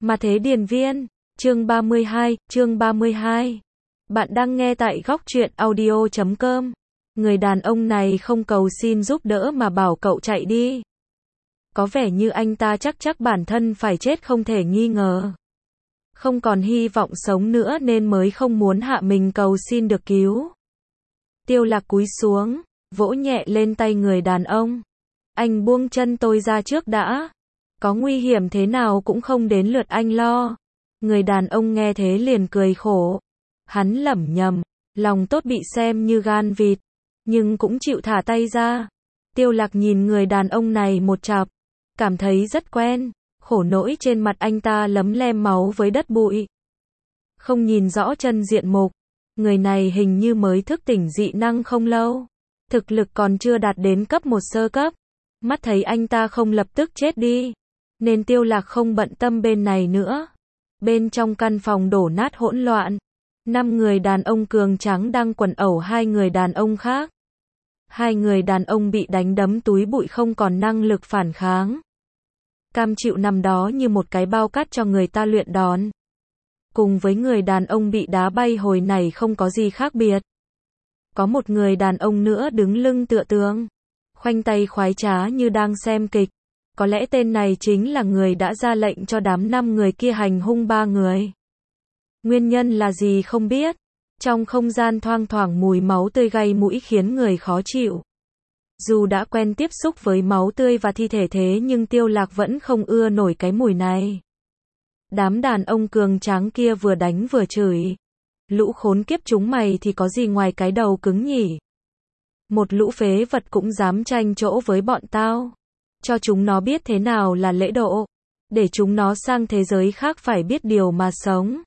Mà thế điền viên, chương 32. Bạn đang nghe tại góc truyện audio.com. Người đàn ông này không cầu xin giúp đỡ mà bảo cậu chạy đi. Có vẻ như anh ta chắc bản thân phải chết không thể nghi ngờ. Không còn hy vọng sống nữa nên mới không muốn hạ mình cầu xin được cứu. Tiêu Lạc cúi xuống, vỗ nhẹ lên tay người đàn ông. Anh buông chân tôi ra trước đã. Có nguy hiểm thế nào cũng không đến lượt anh lo. Người đàn ông nghe thế liền cười khổ. Hắn lẩm nhẩm, lòng tốt bị xem như gan vịt, nhưng cũng chịu thả tay ra. Tiêu Lạc nhìn người đàn ông này một chặp, cảm thấy rất quen, khổ nỗi trên mặt anh ta lấm lem máu với đất bụi. Không nhìn rõ chân diện mục, người này hình như mới thức tỉnh dị năng không lâu, thực lực còn chưa đạt đến cấp 1 sơ cấp. Mắt thấy anh ta không lập tức chết đi, nên Tiêu Lạc không bận tâm bên này nữa. Bên trong căn phòng đổ nát hỗn loạn, 5 người đàn ông cường tráng đang quần ẩu 2 người đàn ông khác. 2 người đàn ông bị đánh đấm túi bụi không còn năng lực phản kháng. Cam chịu nằm đó như một cái bao cát cho người ta luyện đòn. Cùng với người đàn ông bị đá bay hồi này không có gì khác biệt. Có một người đàn ông nữa đứng lưng tựa tường, khoanh tay khoái trá như đang xem kịch. Có lẽ tên này chính là người đã ra lệnh cho đám 5 người kia hành hung 3 người. Nguyên nhân là gì không biết. Trong không gian thoang thoảng mùi máu tươi gây mũi khiến người khó chịu. Dù đã quen tiếp xúc với máu tươi và thi thể thế nhưng Tiêu Lạc vẫn không ưa nổi cái mùi này. Đám đàn ông cường tráng kia vừa đánh vừa chửi. Lũ khốn kiếp chúng mày thì có gì ngoài cái đầu cứng nhỉ? Một lũ phế vật cũng dám tranh chỗ với bọn tao. Cho chúng nó biết thế nào là lễ độ. Để chúng nó sang thế giới khác phải biết điều mà sống.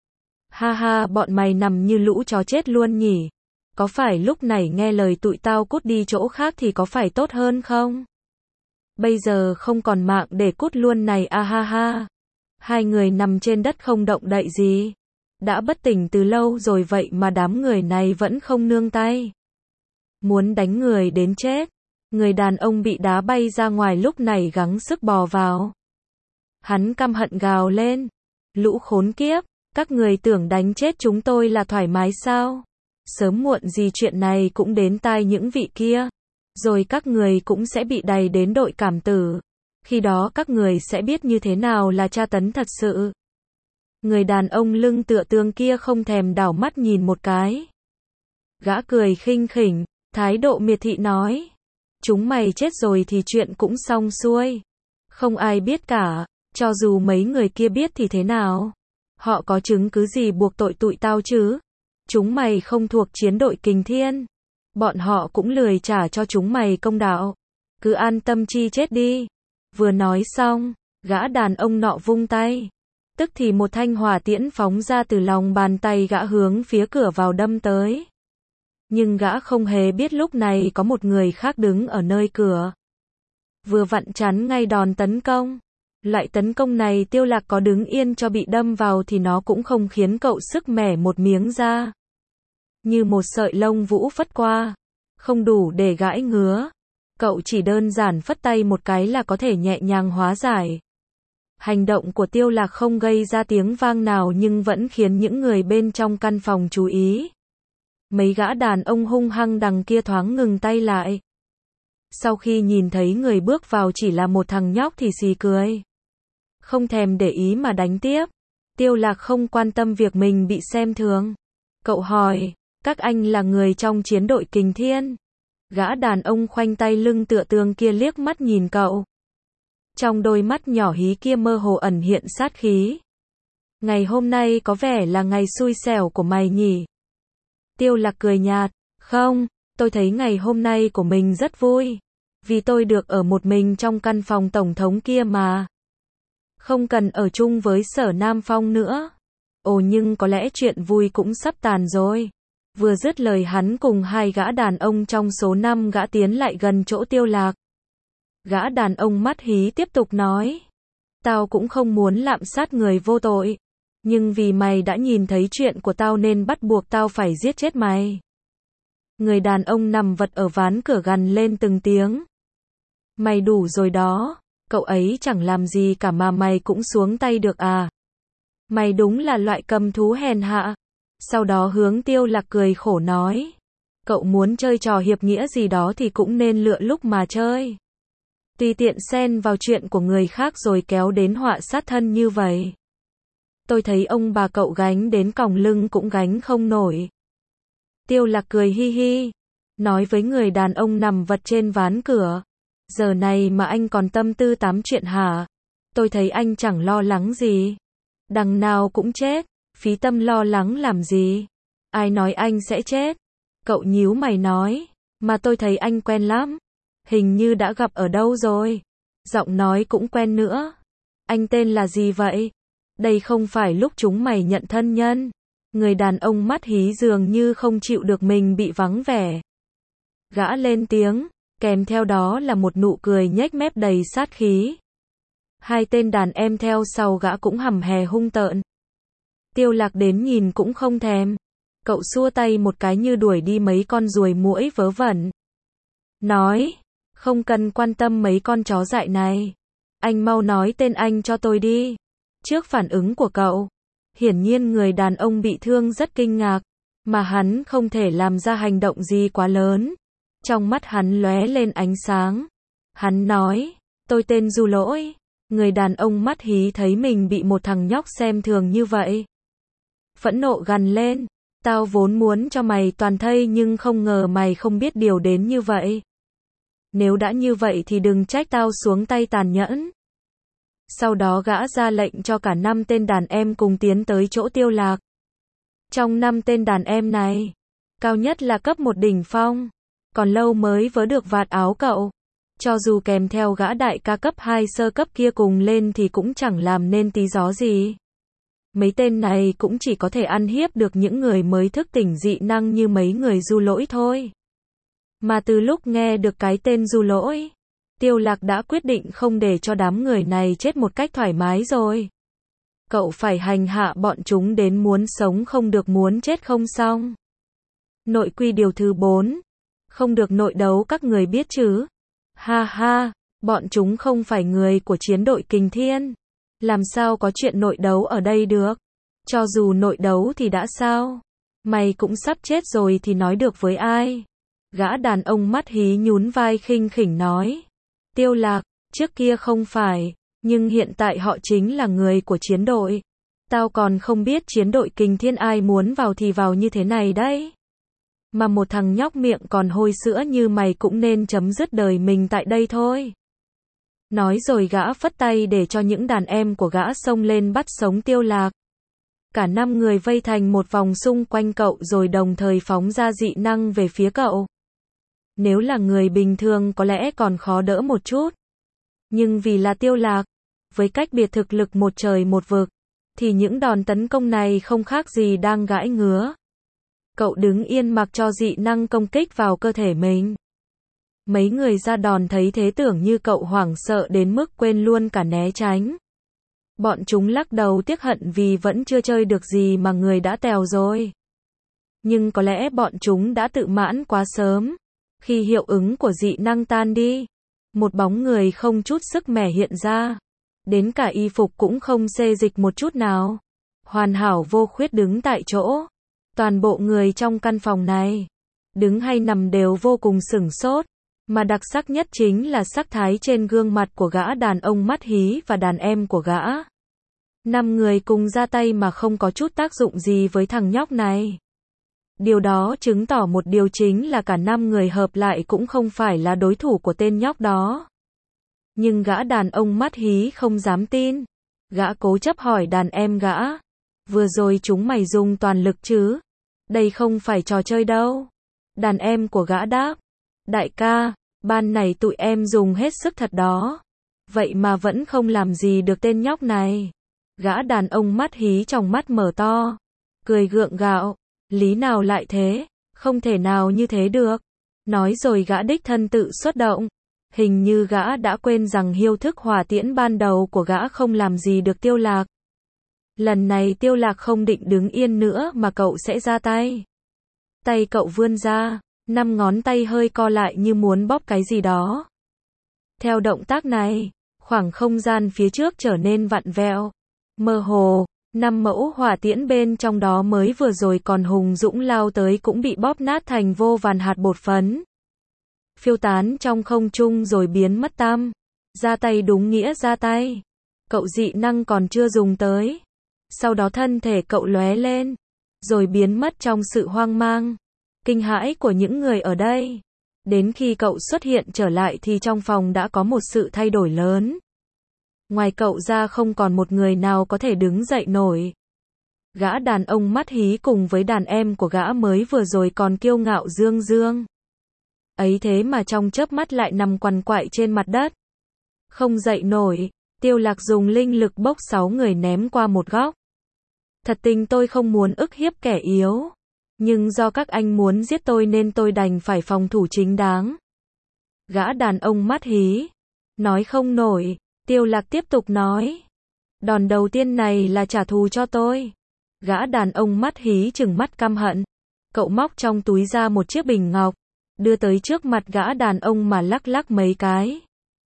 Ha ha, bọn mày nằm như lũ chó chết luôn nhỉ? Có phải lúc này nghe lời tụi tao cút đi chỗ khác thì có phải tốt hơn không? Bây giờ không còn mạng để cút luôn này a ha ha. 2 người nằm trên đất không động đậy gì. Đã bất tỉnh từ lâu rồi vậy mà đám người này vẫn không nương tay. Muốn đánh người đến chết. Người đàn ông bị đá bay ra ngoài lúc này gắng sức bò vào. Hắn căm hận gào lên. Lũ khốn kiếp, các người tưởng đánh chết chúng tôi là thoải mái sao? Sớm muộn gì chuyện này cũng đến tai những vị kia. Rồi các người cũng sẽ bị đày đến đội cảm tử. Khi đó các người sẽ biết như thế nào là tra tấn thật sự. Người đàn ông lưng tựa tường kia không thèm đảo mắt nhìn một cái. Gã cười khinh khỉnh, thái độ miệt thị nói. Chúng mày chết rồi thì chuyện cũng xong xuôi. Không ai biết cả, cho dù mấy người kia biết thì thế nào? Họ có chứng cứ gì buộc tội tụi tao chứ? Chúng mày không thuộc chiến đội Kình Thiên. Bọn họ cũng lười trả cho chúng mày công đạo. Cứ an tâm chi chết đi. Vừa nói xong, gã đàn ông nọ vung tay. Tức thì một thanh hỏa tiễn phóng ra từ lòng bàn tay gã hướng phía cửa vào đâm tới. Nhưng gã không hề biết lúc này có một người khác đứng ở nơi cửa. Vừa vặn chắn ngay đòn tấn công. Loại tấn công này Tiêu Lạc có đứng yên cho bị đâm vào thì nó cũng không khiến cậu sức mẻ một miếng da. Như một sợi lông vũ phất qua. Không đủ để gãi ngứa. Cậu chỉ đơn giản phất tay một cái là có thể nhẹ nhàng hóa giải. Hành động của Tiêu Lạc không gây ra tiếng vang nào nhưng vẫn khiến những người bên trong căn phòng chú ý. Mấy gã đàn ông hung hăng đằng kia thoáng ngừng tay lại. Sau khi nhìn thấy người bước vào chỉ là một thằng nhóc thì xì cười. Không thèm để ý mà đánh tiếp. Tiêu Lạc không quan tâm việc mình bị xem thường. Cậu hỏi, các anh là người trong chiến đội Kình Thiên? Gã đàn ông khoanh tay lưng tựa tường kia liếc mắt nhìn cậu. Trong đôi mắt nhỏ hí kia mơ hồ ẩn hiện sát khí. Ngày hôm nay có vẻ là ngày xui xẻo của mày nhỉ? Tiêu Lạc cười nhạt, không, tôi thấy ngày hôm nay của mình rất vui. Vì tôi được ở một mình trong căn phòng tổng thống kia mà. Không cần ở chung với Sở Nam Phong nữa. Ồ nhưng có lẽ chuyện vui cũng sắp tàn rồi. Vừa dứt lời hắn cùng 2 gã đàn ông trong số 5 gã tiến lại gần chỗ Tiêu Lạc. Gã đàn ông mắt hí tiếp tục nói. Tao cũng không muốn lạm sát người vô tội. Nhưng vì mày đã nhìn thấy chuyện của tao nên bắt buộc tao phải giết chết mày. Người đàn ông nằm vật ở ván cửa gằn lên từng tiếng. Mày đủ rồi đó. Cậu ấy chẳng làm gì cả mà mày cũng xuống tay được à? Mày đúng là loại cầm thú hèn hạ. Sau đó hướng Tiêu Lạc cười khổ nói. Cậu muốn chơi trò hiệp nghĩa gì đó thì cũng nên lựa lúc mà chơi. Tùy tiện xen vào chuyện của người khác rồi kéo đến họa sát thân như vậy. Tôi thấy ông bà cậu gánh đến còng lưng cũng gánh không nổi. Tiêu Lạc cười hi hi, nói với người đàn ông nằm vật trên ván cửa. Giờ này mà anh còn tâm tư tám chuyện hả? Tôi thấy anh chẳng lo lắng gì. Đằng nào cũng chết, phí tâm lo lắng làm gì? Ai nói anh sẽ chết? Cậu nhíu mày nói, mà tôi thấy anh quen lắm. Hình như đã gặp ở đâu rồi. Giọng nói cũng quen nữa. Anh tên là gì vậy? Đây không phải lúc chúng mày nhận thân nhân. Người đàn ông mắt hí dường như không chịu được mình bị vắng vẻ. Gã lên tiếng, kèm theo đó là một nụ cười nhếch mép đầy sát khí. Hai tên đàn em theo sau gã cũng hầm hè hung tợn. Tiêu Lạc đến nhìn cũng không thèm. Cậu xua tay một cái như đuổi đi mấy con ruồi muỗi vớ vẩn. Nói, không cần quan tâm mấy con chó dại này. Anh mau nói tên anh cho tôi đi. Trước phản ứng của cậu, hiển nhiên người đàn ông bị thương rất kinh ngạc, mà hắn không thể làm ra hành động gì quá lớn. Trong mắt hắn lóe lên ánh sáng. Hắn nói, tôi tên Du Lỗi. Người đàn ông mắt hí thấy mình bị một thằng nhóc xem thường như vậy. Phẫn nộ gằn lên, tao vốn muốn cho mày toàn thây nhưng không ngờ mày không biết điều đến như vậy. Nếu đã như vậy thì đừng trách tao xuống tay tàn nhẫn. Sau đó gã ra lệnh cho cả 5 tên đàn em cùng tiến tới chỗ Tiêu Lạc. Trong 5 tên đàn em này, cao nhất là cấp 1 đỉnh phong, còn lâu mới vớ được vạt áo cậu. Cho dù kèm theo gã đại ca cấp 2 sơ cấp kia cùng lên thì cũng chẳng làm nên tí gió gì. Mấy tên này cũng chỉ có thể ăn hiếp được những người mới thức tỉnh dị năng như mấy người Du Lỗi thôi. Mà từ lúc nghe được cái tên Du Lỗi, Tiêu Lạc đã quyết định không để cho đám người này chết một cách thoải mái rồi. Cậu phải hành hạ bọn chúng đến muốn sống không được muốn chết không xong. Nội quy điều thứ 4. Không được nội đấu các người biết chứ. Ha ha, bọn chúng không phải người của chiến đội Kình Thiên. Làm sao có chuyện nội đấu ở đây được? Cho dù nội đấu thì đã sao? Mày cũng sắp chết rồi thì nói được với ai? Gã đàn ông mắt hí nhún vai khinh khỉnh nói. Tiêu Lạc, trước kia không phải, nhưng hiện tại họ chính là người của chiến đội. Tao còn không biết chiến đội Kình Thiên ai muốn vào thì vào như thế này đấy. Mà một thằng nhóc miệng còn hôi sữa như mày cũng nên chấm dứt đời mình tại đây thôi. Nói rồi gã phất tay để cho những đàn em của gã xông lên bắt sống Tiêu Lạc. Cả 5 người vây thành một vòng xung quanh cậu rồi đồng thời phóng ra dị năng về phía cậu. Nếu là người bình thường có lẽ còn khó đỡ một chút. Nhưng vì là Tiêu Lạc, với cách biệt thực lực một trời một vực, thì những đòn tấn công này không khác gì đang gãi ngứa. Cậu đứng yên mặc cho dị năng công kích vào cơ thể mình. Mấy người ra đòn thấy thế tưởng như cậu hoảng sợ đến mức quên luôn cả né tránh. Bọn chúng lắc đầu tiếc hận vì vẫn chưa chơi được gì mà người đã tèo rồi. Nhưng có lẽ bọn chúng đã tự mãn quá sớm. Khi hiệu ứng của dị năng tan đi, một bóng người không chút sức mẻ hiện ra. Đến cả y phục cũng không xê dịch một chút nào. Hoàn hảo vô khuyết đứng tại chỗ. Toàn bộ người trong căn phòng này, đứng hay nằm đều vô cùng sửng sốt. Mà đặc sắc nhất chính là sắc thái trên gương mặt của gã đàn ông mắt hí và đàn em của gã. 5 người cùng ra tay mà không có chút tác dụng gì với thằng nhóc này. Điều đó chứng tỏ một điều chính là cả 5 người hợp lại cũng không phải là đối thủ của tên nhóc đó. Nhưng gã đàn ông mắt hí không dám tin. Gã cố chấp hỏi đàn em gã. Vừa rồi chúng mày dùng toàn lực chứ? Đây không phải trò chơi đâu. Đàn em của gã đáp. Đại ca, ban này tụi em dùng hết sức thật đó. Vậy mà vẫn không làm gì được tên nhóc này. Gã đàn ông mắt hí trong mắt mở to. Cười gượng gạo. Lý nào lại thế? Không thể nào như thế được. Nói rồi gã đích thân tự xuất động. Hình như gã đã quên rằng hiêu thức hỏa tiễn ban đầu của gã không làm gì được Tiêu Lạc. Lần này Tiêu Lạc không định đứng yên nữa mà cậu sẽ ra tay. Tay cậu vươn ra, 5 ngón tay hơi co lại như muốn bóp cái gì đó. Theo động tác này, Khoảng không gian phía trước trở nên vặn vẹo, mơ hồ, 5 mẫu hỏa tiễn bên trong đó mới vừa rồi còn hùng dũng lao tới cũng bị bóp nát thành vô vàn hạt bột phấn. Phiêu tán trong không trung rồi biến mất tăm. Ra tay đúng nghĩa ra tay. Cậu dị năng còn chưa dùng tới. Sau đó thân thể cậu lóe lên, rồi biến mất trong sự hoang mang, kinh hãi của những người ở đây. Đến khi cậu xuất hiện trở lại thì trong phòng đã có một sự thay đổi lớn. Ngoài cậu ra không còn một người nào có thể đứng dậy nổi. Gã đàn ông mắt hí cùng với đàn em của gã mới vừa rồi còn kiêu ngạo dương dương. Ấy thế mà trong chớp mắt lại nằm quằn quại trên mặt đất. Không dậy nổi, Tiêu Lạc dùng linh lực bốc 6 người ném qua một góc. Thật tình tôi không muốn ức hiếp kẻ yếu. Nhưng do các anh muốn giết tôi nên tôi đành phải phòng thủ chính đáng. Gã đàn ông mắt hí. Nói không nổi, Tiêu Lạc tiếp tục nói. Đòn đầu tiên này là trả thù cho tôi. Gã đàn ông mắt hí trừng mắt căm hận. Cậu móc trong túi ra một chiếc bình ngọc, đưa tới trước mặt gã đàn ông mà lắc lắc mấy cái.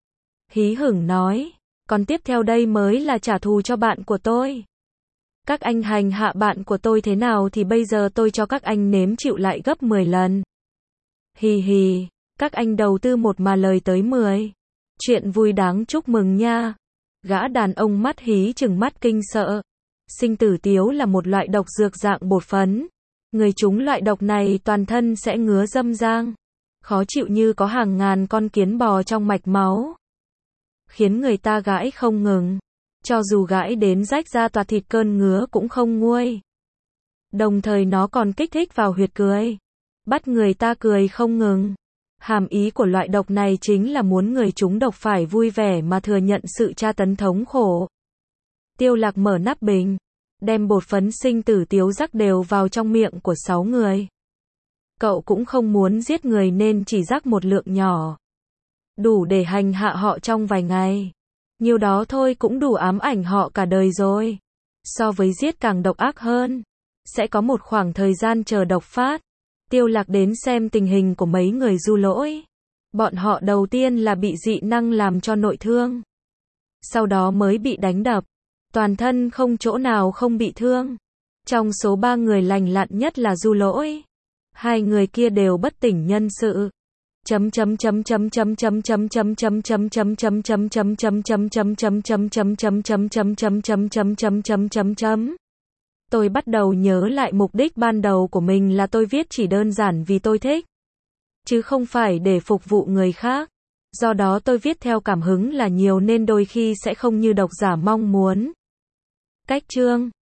Hí hửng nói, còn tiếp theo đây mới là trả thù cho bạn của tôi. Các anh hành hạ bạn của tôi thế nào thì bây giờ tôi cho các anh nếm chịu lại gấp 10 lần. Hì hì, các anh đầu tư một mà lời tới 10. Chuyện vui đáng chúc mừng nha. Gã đàn ông mắt hí trừng mắt kinh sợ. Sinh tử tiếu là một loại độc dược dạng bột phấn. Người trúng loại độc này toàn thân sẽ ngứa râm rang, khó chịu như có hàng ngàn con kiến bò trong mạch máu, khiến người ta gãi không ngừng. Cho dù gãi đến rách da toạc thịt cơn ngứa cũng không nguôi. Đồng thời nó còn kích thích vào huyệt cười, bắt người ta cười không ngừng. Hàm ý của loại độc này chính là muốn người trúng độc phải vui vẻ mà thừa nhận sự tra tấn thống khổ. Tiêu Lạc mở nắp bình, đem bột phấn sinh tử tiếu rắc đều vào trong miệng của 6 người. Cậu cũng không muốn giết người nên chỉ rắc một lượng nhỏ, đủ để hành hạ họ trong vài ngày. Nhiều đó thôi cũng đủ ám ảnh họ cả đời rồi. So với giết càng độc ác hơn. Sẽ có một khoảng thời gian chờ độc phát. Tiêu Lạc đến xem tình hình của mấy người Du Lỗi. Bọn họ đầu tiên là bị dị năng làm cho nội thương, sau đó mới bị đánh đập. Toàn thân không chỗ nào không bị thương. Trong số 3 người lành lặn nhất là Du Lỗi. 2 người kia đều bất tỉnh nhân sự. Tôi bắt đầu nhớ lại mục đích ban đầu của mình là tôi viết chỉ đơn giản vì tôi thích, chứ không phải để phục vụ người khác. Do đó tôi viết theo cảm hứng là nhiều nên đôi khi sẽ không như độc giả mong muốn. Cách chương